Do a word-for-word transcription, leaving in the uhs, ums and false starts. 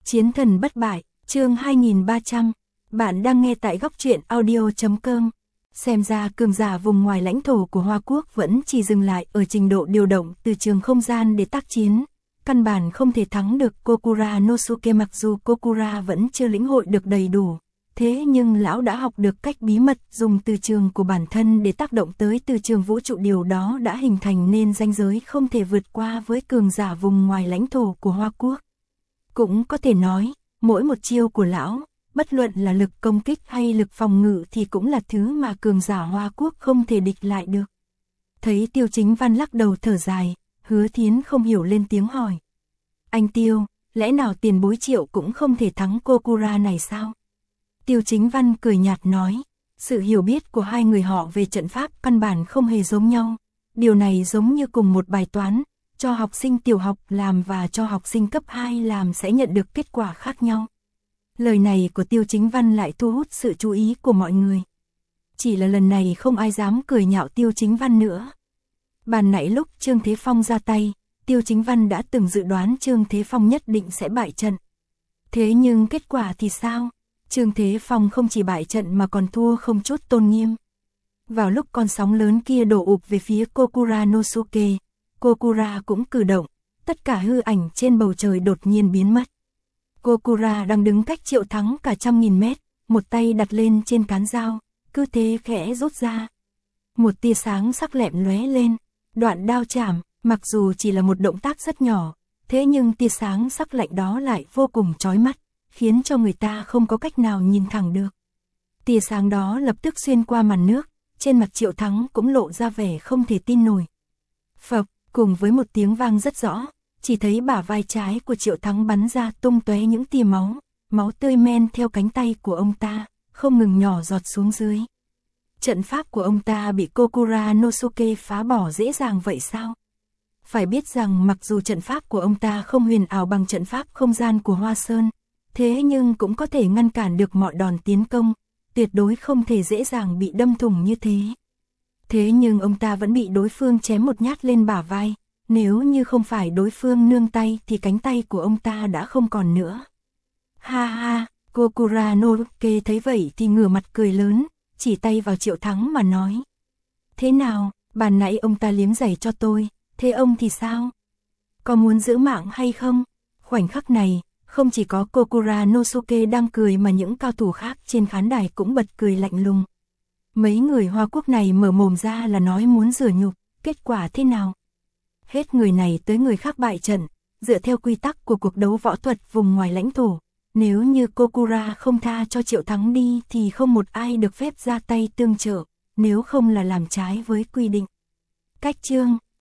Chiến thần bất bại, chương hai nghìn ba trăm. Bạn đang nghe tại góc truyện audio chấm com. Xem ra cường giả vùng ngoài lãnh thổ của Hoa Quốc vẫn chỉ dừng lại ở trình độ điều động từ trường không gian để tác chiến. Căn bản không thể thắng được Kokura Nosuke, mặc dù Kokura vẫn chưa lĩnh hội được đầy đủ. Thế nhưng lão đã học được cách bí mật dùng từ trường của bản thân để tác động tới từ trường vũ trụ, điều đó đã hình thành nên ranh giới không thể vượt qua với cường giả vùng ngoài lãnh thổ của Hoa Quốc. Cũng có thể nói, mỗi một chiêu của lão, bất luận là lực công kích hay lực phòng ngự thì cũng là thứ mà cường giả Hoa Quốc không thể địch lại được. Thấy Tiêu Chính Văn lắc đầu thở dài, Hứa Thiến không hiểu lên tiếng hỏi. Anh Tiêu, lẽ nào tiền bối Triệu cũng không thể thắng Kokura này sao? Tiêu Chính Văn cười nhạt nói, sự hiểu biết của hai người họ về trận pháp căn bản không hề giống nhau. Điều này giống như cùng một bài toán, cho học sinh tiểu học làm và cho học sinh cấp hai làm sẽ nhận được kết quả khác nhau. Lời này của Tiêu Chính Văn lại thu hút sự chú ý của mọi người. Chỉ là lần này không ai dám cười nhạo Tiêu Chính Văn nữa. Bàn nãy lúc Trương Thế Phong ra tay, Tiêu Chính Văn đã từng dự đoán Trương Thế Phong nhất định sẽ bại trận. Thế nhưng kết quả thì sao? Trương Thế Phong không chỉ bại trận mà còn thua không chút tôn nghiêm. Vào lúc con sóng lớn kia đổ ụp về phía Kokura Nosuke, Kokura cũng cử động, tất cả hư ảnh trên bầu trời đột nhiên biến mất. Kokura đang đứng cách Triệu Thắng cả trăm nghìn mét, một tay đặt lên trên cán dao, cứ thế khẽ rút ra. Một tia sáng sắc lẹm lóe lên, đoạn đao chảm, mặc dù chỉ là một động tác rất nhỏ, thế nhưng tia sáng sắc lạnh đó lại vô cùng chói mắt, khiến cho người ta không có cách nào nhìn thẳng được. Tia sáng đó lập tức xuyên qua màn nước, trên mặt Triệu Thắng cũng lộ ra vẻ không thể tin nổi. Phập, cùng với một tiếng vang rất rõ, chỉ thấy bả vai trái của Triệu Thắng bắn ra tung tóe những tia máu, máu tươi men theo cánh tay của ông ta, không ngừng nhỏ giọt xuống dưới. Trận pháp của ông ta bị Kokura Nosuke phá bỏ dễ dàng vậy sao? Phải biết rằng mặc dù trận pháp của ông ta không huyền ảo bằng trận pháp không gian của Hoa Sơn, thế nhưng cũng có thể ngăn cản được mọi đòn tiến công, tuyệt đối không thể dễ dàng bị đâm thủng như thế. Thế nhưng ông ta vẫn bị đối phương chém một nhát lên bả vai, nếu như không phải đối phương nương tay thì cánh tay của ông ta đã không còn nữa. Ha ha, Kokura Nosuke thấy vậy thì ngửa mặt cười lớn, chỉ tay vào Triệu Thắng mà nói. Thế nào, bàn nãy ông ta liếm giày cho tôi, thế ông thì sao? Có muốn giữ mạng hay không? Khoảnh khắc này, không chỉ có Kokura Nosuke đang cười mà những cao thủ khác trên khán đài cũng bật cười lạnh lùng. Mấy người Hoa Quốc này mở mồm ra là nói muốn rửa nhục, kết quả thế nào? Hết người này tới người khác bại trận, dựa theo quy tắc của cuộc đấu võ thuật vùng ngoài lãnh thổ. Nếu như Kokura không tha cho Triệu Thắng đi thì không một ai được phép ra tay tương trợ, nếu không là làm trái với quy định. Cách chương